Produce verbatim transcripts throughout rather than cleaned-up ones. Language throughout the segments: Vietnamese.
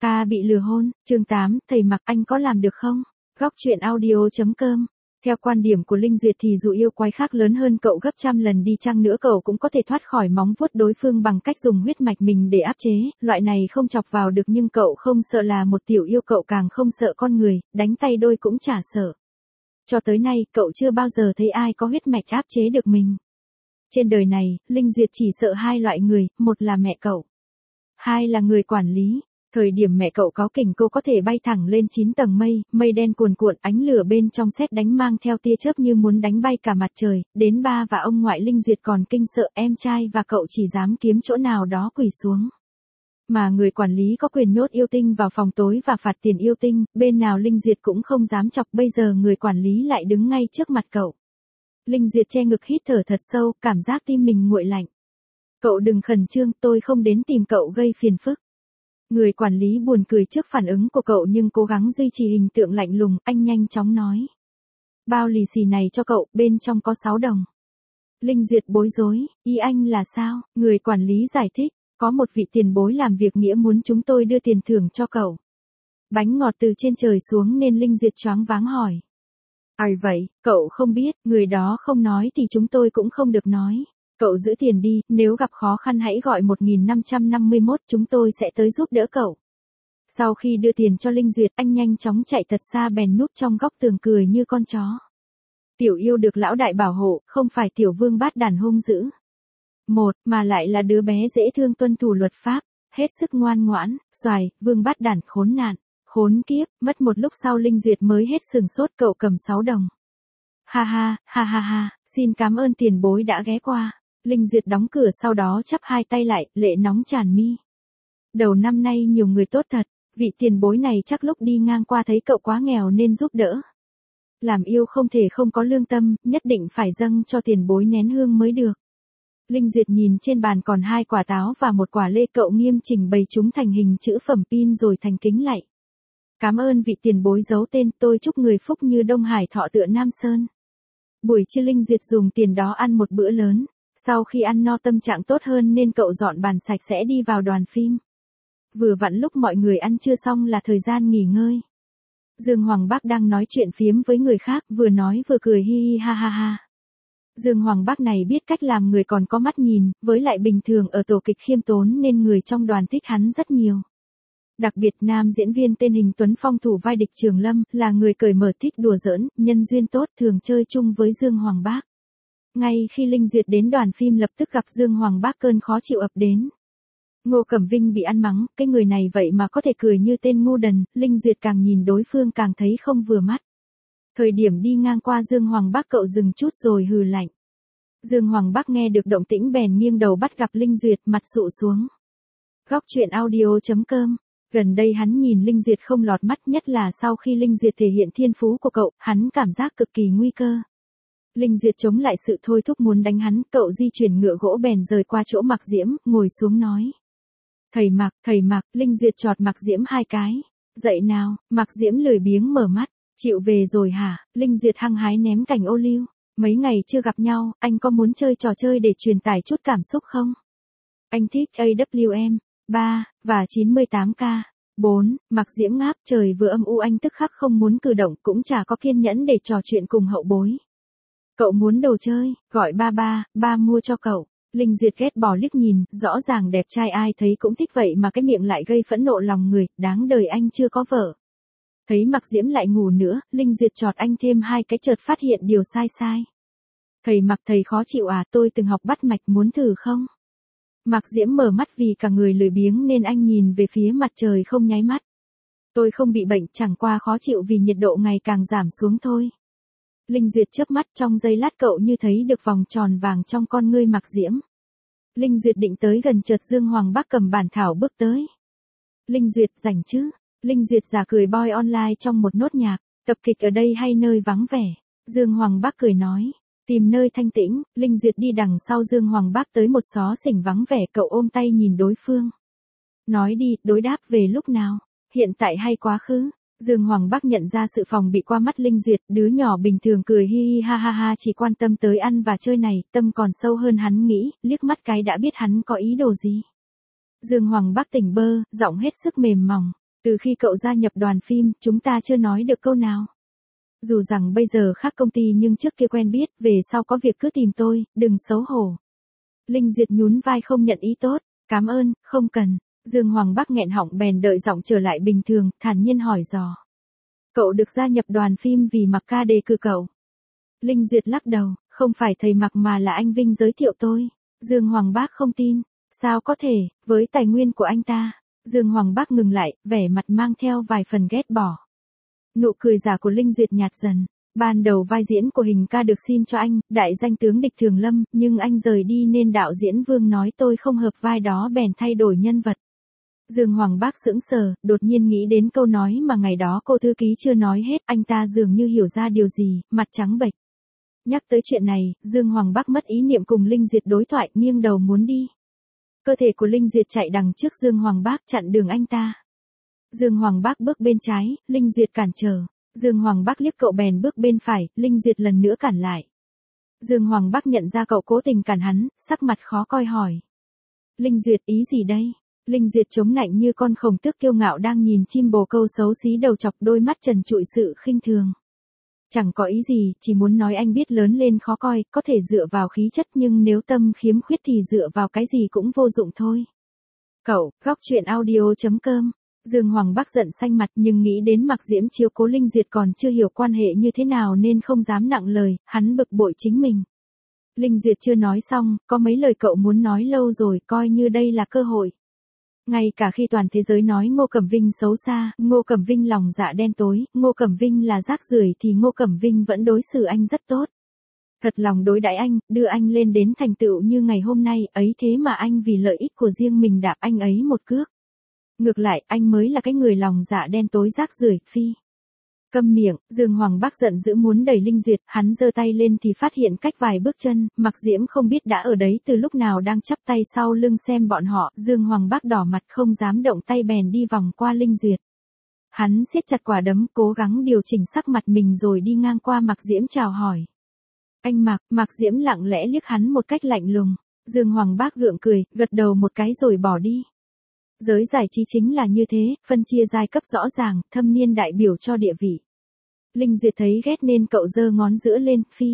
Ta bị lừa hôn, chương tám, thầy Mặc anh có làm được không? Góc truyện audio.com. Theo quan điểm của Linh Duyệt thì dù yêu quái khác lớn hơn cậu gấp trăm lần đi chăng nữa cậu cũng có thể thoát khỏi móng vuốt đối phương bằng cách dùng huyết mạch mình để áp chế, loại này không chọc vào được nhưng cậu không sợ là một tiểu yêu, cậu càng không sợ con người, đánh tay đôi cũng chả sợ. Cho tới nay, cậu chưa bao giờ thấy ai có huyết mạch áp chế được mình. Trên đời này, Linh Duyệt chỉ sợ hai loại người, một là mẹ cậu, hai là người quản lý. Thời điểm mẹ cậu có kình cô có thể bay thẳng lên chín tầng mây, mây đen cuồn cuộn, ánh lửa bên trong sét đánh mang theo tia chớp như muốn đánh bay cả mặt trời, đến ba và ông ngoại Linh Duyệt còn kinh sợ, em trai và cậu chỉ dám kiếm chỗ nào đó quỳ xuống. Mà người quản lý có quyền nhốt yêu tinh vào phòng tối và phạt tiền yêu tinh, bên nào Linh Duyệt cũng không dám chọc, bây giờ người quản lý lại đứng ngay trước mặt cậu. Linh Duyệt che ngực hít thở thật sâu, cảm giác tim mình nguội lạnh. Cậu đừng khẩn trương, tôi không đến tìm cậu gây phiền phức. Người quản lý buồn cười trước phản ứng của cậu nhưng cố gắng duy trì hình tượng lạnh lùng, anh nhanh chóng nói. Bao lì xì này cho cậu, bên trong có sáu đồng. Linh Duyệt bối rối, ý anh là sao? Người quản lý giải thích, có một vị tiền bối làm việc nghĩa muốn chúng tôi đưa tiền thưởng cho cậu. Bánh ngọt từ trên trời xuống nên Linh Duyệt choáng váng hỏi. Ai vậy? Cậu không biết, người đó không nói thì chúng tôi cũng không được nói. Cậu giữ tiền đi, nếu gặp khó khăn hãy gọi một nghìn năm trăm năm mươi mốt, chúng tôi sẽ tới giúp đỡ cậu. Sau khi đưa tiền cho Linh Duyệt, anh nhanh chóng chạy thật xa bèn núp trong góc tường cười như con chó. Tiểu yêu được lão đại bảo hộ, không phải tiểu vương bát đàn hung dữ. Một, mà lại là đứa bé dễ thương tuân thủ luật pháp, hết sức ngoan ngoãn, xoài, vương bát đàn khốn nạn, khốn kiếp, mất một lúc sau Linh Duyệt mới hết sừng sốt, cậu cầm sáu đồng. Ha ha, ha ha ha, xin cảm ơn tiền bối đã ghé qua. Linh Duyệt đóng cửa sau đó chắp hai tay lại, lệ nóng tràn mi. Đầu năm nay nhiều người tốt thật, vị tiền bối này chắc lúc đi ngang qua thấy cậu quá nghèo nên giúp đỡ. Làm yêu không thể không có lương tâm, nhất định phải dâng cho tiền bối nén hương mới được. Linh Duyệt nhìn trên bàn còn hai quả táo và một quả lê, cậu nghiêm chỉnh bày chúng thành hình chữ phẩm pin rồi thành kính lạy. Cảm ơn vị tiền bối giấu tên, tôi chúc người phúc như Đông Hải thọ tựa Nam Sơn. Buổi trưa Linh Duyệt dùng tiền đó ăn một bữa lớn. Sau khi ăn no tâm trạng tốt hơn nên cậu dọn bàn sạch sẽ đi vào đoàn phim. Vừa vặn lúc mọi người ăn trưa xong là thời gian nghỉ ngơi. Dương Hoàng Bác đang nói chuyện phiếm với người khác, vừa nói vừa cười hi hi ha ha ha. Dương Hoàng Bác này biết cách làm người còn có mắt nhìn, với lại bình thường ở tổ kịch khiêm tốn nên người trong đoàn thích hắn rất nhiều. Đặc biệt nam diễn viên tên Hình Tuấn Phong thủ vai địch Trường Lâm, là người cởi mở thích đùa giỡn, nhân duyên tốt, thường chơi chung với Dương Hoàng Bác. Ngay khi Linh Duyệt đến đoàn phim lập tức gặp Dương Hoàng Bác, cơn khó chịu ập đến. Ngô Cẩm Vinh bị ăn mắng, cái người này vậy mà có thể cười như tên ngu đần, Linh Duyệt càng nhìn đối phương càng thấy không vừa mắt. Thời điểm đi ngang qua Dương Hoàng Bác cậu dừng chút rồi hừ lạnh. Dương Hoàng Bác nghe được động tĩnh bèn nghiêng đầu bắt gặp Linh Duyệt, mặt sụ xuống. Góc truyện audio.com. Gần đây hắn nhìn Linh Duyệt không lọt mắt, nhất là sau khi Linh Duyệt thể hiện thiên phú của cậu, hắn cảm giác cực kỳ nguy cơ. Linh Duyệt chống lại sự thôi thúc muốn đánh hắn, cậu di chuyển ngựa gỗ bèn rời qua chỗ Mạc Diễm, ngồi xuống nói. Thầy Mạc, thầy Mạc, Linh Duyệt chọt Mạc Diễm hai cái. Dậy nào, Mạc Diễm lười biếng mở mắt, chịu về rồi hả? Linh Duyệt hăng hái ném cành ô liu. Mấy ngày chưa gặp nhau, anh có muốn chơi trò chơi để truyền tải chút cảm xúc không? Anh thích a vê em, ba, và chín mươi tám k. bốn, Mạc Diễm ngáp, trời vừa âm u anh tức khắc không muốn cử động, cũng chả có kiên nhẫn để trò chuyện cùng hậu bối. Cậu muốn đồ chơi, gọi ba ba, ba mua cho cậu. Linh Duyệt ghét bỏ liếc nhìn, rõ ràng đẹp trai ai thấy cũng thích vậy mà cái miệng lại gây phẫn nộ lòng người, đáng đời anh chưa có vợ. Thấy Mạc Diễm lại ngủ nữa, Linh Duyệt chọt anh thêm hai cái chợt phát hiện điều sai sai. Thầy Mạc, thầy khó chịu à, tôi từng học bắt mạch, muốn thử không? Mạc Diễm mở mắt vì cả người lười biếng nên anh nhìn về phía mặt trời không nháy mắt. Tôi không bị bệnh, chẳng qua khó chịu vì nhiệt độ ngày càng giảm xuống thôi. Linh Duyệt chớp mắt, trong giây lát cậu như thấy được vòng tròn vàng trong con ngươi Mạc Diễm. Linh Duyệt định tới gần chợt Dương Hoàng Bác cầm bản thảo bước tới. Linh Duyệt, rảnh chứ? Linh Duyệt giả cười boy online trong một nốt nhạc, tập kịch ở đây hay nơi vắng vẻ? Dương Hoàng Bác cười nói, tìm nơi thanh tĩnh. Linh Duyệt đi đằng sau Dương Hoàng Bác tới một xó xỉnh vắng vẻ, cậu ôm tay nhìn đối phương. Nói đi, đối đáp về lúc nào? Hiện tại hay quá khứ? Dương Hoàng Bác nhận ra sự phòng bị qua mắt Linh Duyệt, đứa nhỏ bình thường cười hi hi ha ha ha chỉ quan tâm tới ăn và chơi này, tâm còn sâu hơn hắn nghĩ, liếc mắt cái đã biết hắn có ý đồ gì. Dương Hoàng Bác tỉnh bơ, giọng hết sức mềm mỏng. Từ khi cậu gia nhập đoàn phim, chúng ta chưa nói được câu nào. Dù rằng bây giờ khác công ty nhưng trước kia quen biết, về sau có việc cứ tìm tôi, đừng xấu hổ. Linh Duyệt nhún vai không nhận ý tốt, cảm ơn, không cần. Dương Hoàng Bắc nghẹn họng bèn đợi giọng trở lại bình thường, thản nhiên hỏi dò. Cậu được gia nhập đoàn phim vì Mạc ca đề cử cậu. Linh Duyệt lắc đầu, không phải thầy Mạc mà là anh Vinh giới thiệu tôi. Dương Hoàng Bắc không tin, sao có thể, với tài nguyên của anh ta. Dương Hoàng Bắc ngừng lại, vẻ mặt mang theo vài phần ghét bỏ. Nụ cười giả của Linh Duyệt nhạt dần. Ban đầu vai diễn của Hình ca được xin cho anh, đại danh tướng Địch Thường Lâm, nhưng anh rời đi nên đạo diễn Vương nói tôi không hợp vai đó bèn thay đổi nhân vật. Dương Hoàng Bắc sững sờ, đột nhiên nghĩ đến câu nói mà ngày đó cô thư ký chưa nói hết, anh ta dường như hiểu ra điều gì, mặt trắng bệch. Nhắc tới chuyện này, Dương Hoàng Bắc mất ý niệm cùng Linh Duyệt đối thoại, nghiêng đầu muốn đi. Cơ thể của Linh Duyệt chạy đằng trước Dương Hoàng Bắc chặn đường anh ta. Dương Hoàng Bắc bước bên trái, Linh Duyệt cản trở. Dương Hoàng Bắc liếc cậu bèn bước bên phải, Linh Duyệt lần nữa cản lại. Dương Hoàng Bắc nhận ra cậu cố tình cản hắn, sắc mặt khó coi hỏi. Linh Duyệt ý gì đây? Linh Duyệt chống nạnh như con khổng tước kiêu ngạo đang nhìn chim bồ câu xấu xí đầu chọc, đôi mắt trần trụi sự khinh thường. Chẳng có ý gì, chỉ muốn nói anh biết lớn lên khó coi, có thể dựa vào khí chất nhưng nếu tâm khiếm khuyết thì dựa vào cái gì cũng vô dụng thôi. Cậu, góc truyện audio chấm com. Dương Hoàng Bắc giận xanh mặt nhưng nghĩ đến Mạc Diễm chiếu cố Linh Duyệt còn chưa hiểu quan hệ như thế nào nên không dám nặng lời, hắn bực bội chính mình. Linh Duyệt chưa nói xong, có mấy lời cậu muốn nói lâu rồi, coi như đây là cơ hội. Ngay cả khi toàn thế giới nói Ngô Cẩm Vinh xấu xa, Ngô Cẩm Vinh lòng dạ đen tối, Ngô Cẩm Vinh là rác rưởi thì Ngô Cẩm Vinh vẫn đối xử anh rất tốt. Thật lòng đối đãi anh, đưa anh lên đến thành tựu như ngày hôm nay, ấy thế mà anh vì lợi ích của riêng mình đạp anh ấy một cước. Ngược lại, anh mới là cái người lòng dạ đen tối rác rưởi, phi. Câm miệng, Dương Hoàng Bắc giận dữ muốn đẩy Linh Duyệt, hắn giơ tay lên thì phát hiện cách vài bước chân, Mạc Diễm không biết đã ở đấy từ lúc nào đang chắp tay sau lưng xem bọn họ, Dương Hoàng Bắc đỏ mặt không dám động tay bèn đi vòng qua Linh Duyệt. Hắn siết chặt quả đấm, cố gắng điều chỉnh sắc mặt mình rồi đi ngang qua Mạc Diễm chào hỏi. Anh Mạc, Mạc Diễm lặng lẽ liếc hắn một cách lạnh lùng, Dương Hoàng Bắc gượng cười, gật đầu một cái rồi bỏ đi. Giới giải trí chính là như thế, phân chia giai cấp rõ ràng, thâm niên đại biểu cho địa vị. Linh Duyệt thấy ghét nên cậu giơ ngón giữa lên, phi.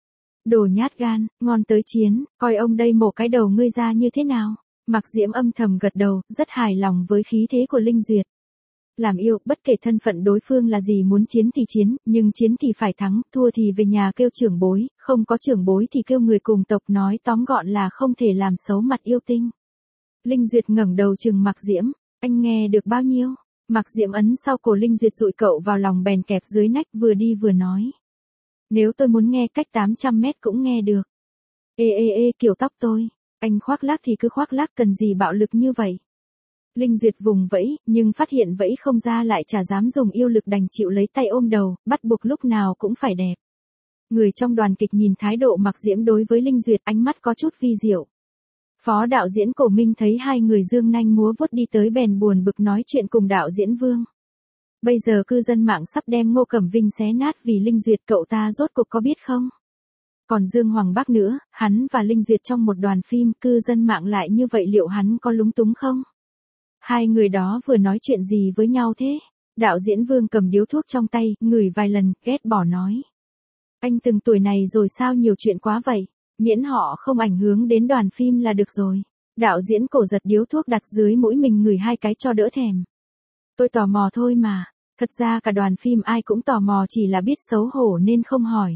Đồ nhát gan, ngon tới chiến, coi ông đây mổ cái đầu ngươi ra như thế nào. Mạc Diễm âm thầm gật đầu, rất hài lòng với khí thế của Linh Duyệt. Làm yêu, bất kể thân phận đối phương là gì, muốn chiến thì chiến, nhưng chiến thì phải thắng, thua thì về nhà kêu trưởng bối, không có trưởng bối thì kêu người cùng tộc, nói tóm gọn là không thể làm xấu mặt yêu tinh. Linh Duyệt ngẩng đầu trừng Mạc Diễm, anh nghe được bao nhiêu? Mạc Diễm ấn sau cổ Linh Duyệt dụi cậu vào lòng bèn kẹp dưới nách vừa đi vừa nói. Nếu tôi muốn nghe cách tám trăm mét cũng nghe được. Ê ê ê kiểu tóc tôi, anh khoác lác thì cứ khoác lác, cần gì bạo lực như vậy? Linh Duyệt vùng vẫy, nhưng phát hiện vẫy không ra lại chả dám dùng yêu lực đành chịu lấy tay ôm đầu, bắt buộc lúc nào cũng phải đẹp. Người trong đoàn kịch nhìn thái độ Mạc Diễm đối với Linh Duyệt, ánh mắt có chút vi diệu. Phó đạo diễn Cổ Minh thấy hai người dương nanh múa vuốt đi tới bèn buồn bực nói chuyện cùng đạo diễn Vương. Bây giờ cư dân mạng sắp đem Ngô Cẩm Vinh xé nát vì Linh Duyệt, cậu ta rốt cuộc có biết không? Còn Dương Hoàng Bắc nữa, hắn và Linh Duyệt trong một đoàn phim, cư dân mạng lại như vậy liệu hắn có lúng túng không? Hai người đó vừa nói chuyện gì với nhau thế? Đạo diễn Vương cầm điếu thuốc trong tay, ngửi vài lần, ghét bỏ nói. Anh từng tuổi này rồi sao nhiều chuyện quá vậy? Miễn họ không ảnh hưởng đến đoàn phim là được rồi. Đạo diễn Cổ giật điếu thuốc đặt dưới mũi mình ngửi hai cái cho đỡ thèm. Tôi tò mò thôi mà, thật ra cả đoàn phim ai cũng tò mò, chỉ là biết xấu hổ nên không hỏi.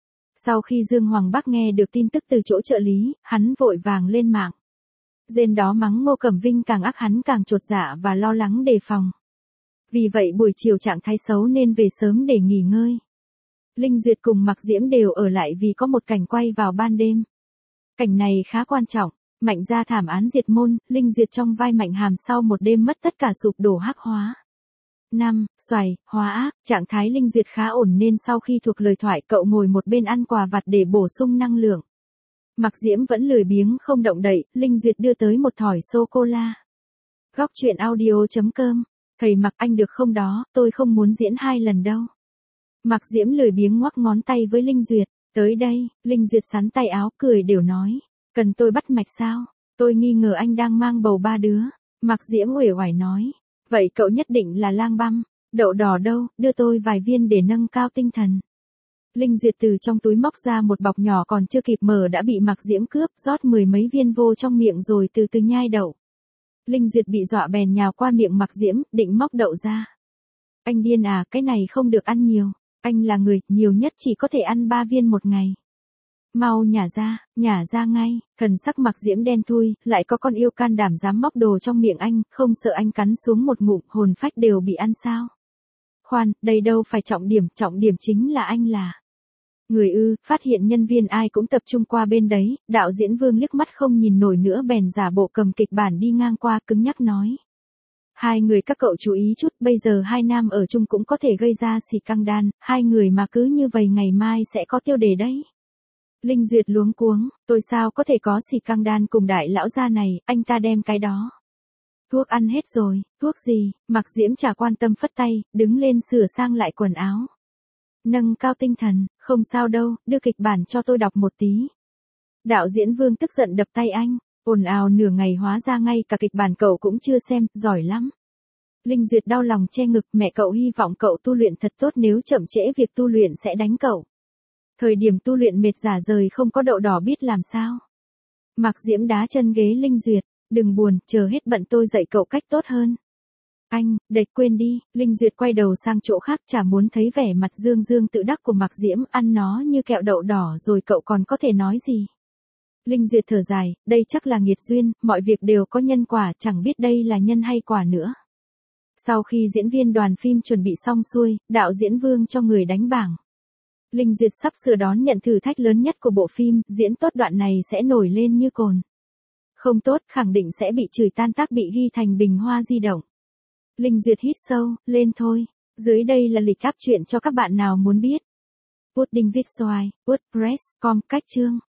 Sau khi Dương Hoàng Bắc nghe được tin tức từ chỗ trợ lý, hắn vội vàng lên mạng. Rên đó mắng Ngô Cẩm Vinh càng ác, hắn càng chột dạ và lo lắng đề phòng. Vì vậy buổi chiều trạng thái xấu nên về sớm để nghỉ ngơi. Linh Duyệt cùng Mạc Diễm đều ở lại vì có một cảnh quay vào ban đêm. Cảnh này khá quan trọng, Mạnh gia thảm án diệt môn, Linh Duyệt trong vai Mạnh Hàm sau một đêm mất tất cả sụp đổ hắc hóa. năm. Xoài, hóa ác, trạng thái Linh Duyệt khá ổn nên sau khi thuộc lời thoại cậu ngồi một bên ăn quà vặt để bổ sung năng lượng. Mạc Diễm vẫn lười biếng không động đậy, Linh Duyệt đưa tới một thỏi sô-cô-la. Góc truyện audio chấm com, thầy Mạc anh được không đó, tôi không muốn diễn hai lần đâu. Mạc Diễm lười biếng ngoắc ngón tay với Linh Duyệt, tới đây, Linh Duyệt sắn tay áo cười đều nói, cần tôi bắt mạch sao, tôi nghi ngờ anh đang mang bầu ba đứa. Mạc Diễm uể oải nói, Vậy cậu nhất định là lang băm. Đậu đỏ đâu, đưa tôi vài viên để nâng cao tinh thần. Linh Duyệt từ trong túi móc ra một bọc nhỏ còn chưa kịp mở đã bị Mạc Diễm cướp, rót mười mấy viên vô trong miệng rồi từ từ nhai đậu. Linh Duyệt bị dọa bèn nhào qua miệng Mạc Diễm, định móc đậu ra. Anh điên à, cái này không được ăn nhiều. Anh là người, nhiều nhất chỉ có thể ăn ba viên một ngày. Mau nhả ra, nhả ra ngay. Thần sắc Mạc Diễm đen thui, lại có con yêu can đảm dám móc đồ trong miệng anh, không sợ anh cắn xuống một ngụm, hồn phách đều bị ăn sao? Khoan, đây đâu phải trọng điểm, trọng điểm chính là anh là người ư. Phát hiện nhân viên ai cũng tập trung qua bên đấy, đạo diễn Vương liếc mắt không nhìn nổi nữa bèn giả bộ cầm kịch bản đi ngang qua, cứng nhắc nói. Hai người các cậu chú ý chút, bây giờ hai nam ở chung cũng có thể gây ra xì căng đan, hai người mà cứ như vậy ngày mai sẽ có tiêu đề đấy. Linh Duyệt luống cuống, tôi sao có thể có xì căng đan cùng đại lão gia này, anh ta đem cái đó. Thuốc ăn hết rồi, thuốc gì? Mạc Diễm chả quan tâm phất tay, đứng lên sửa sang lại quần áo. Nâng cao tinh thần, không sao đâu, đưa kịch bản cho tôi đọc một tí. Đạo diễn Vương tức giận đập tay anh, ồn ào nửa ngày hóa ra ngay cả kịch bản cậu cũng chưa xem, giỏi lắm. Linh Duyệt đau lòng che ngực, mẹ cậu hy vọng cậu tu luyện thật tốt, nếu chậm trễ việc tu luyện sẽ đánh cậu. Thời điểm tu luyện mệt rả rời không có đậu đỏ biết làm sao. Mạc Diễm đá chân ghế Linh Duyệt, đừng buồn, chờ hết bận tôi dạy cậu cách tốt hơn. Anh, đệt quên đi. Linh Duyệt quay đầu sang chỗ khác, chả muốn thấy vẻ mặt dương dương tự đắc của Mạc Diễm, ăn nó như kẹo đậu đỏ rồi cậu còn có thể nói gì. Linh Duyệt thở dài, đây chắc là nghiệt duyên, mọi việc đều có nhân quả, chẳng biết đây là nhân hay quả nữa. Sau khi diễn viên đoàn phim chuẩn bị xong xuôi, đạo diễn Vương cho người đánh bảng. Linh Duyệt sắp sửa đón nhận thử thách lớn nhất của bộ phim, diễn tốt đoạn này sẽ nổi lên như cồn. Không tốt, khẳng định sẽ bị chửi tan tác, bị ghi thành bình hoa di động. Linh Duyệt hít sâu, lên thôi. Dưới đây là lịch áp truyện cho các bạn nào muốn biết. Pudding viết xoài, WordPress, com, cách chương.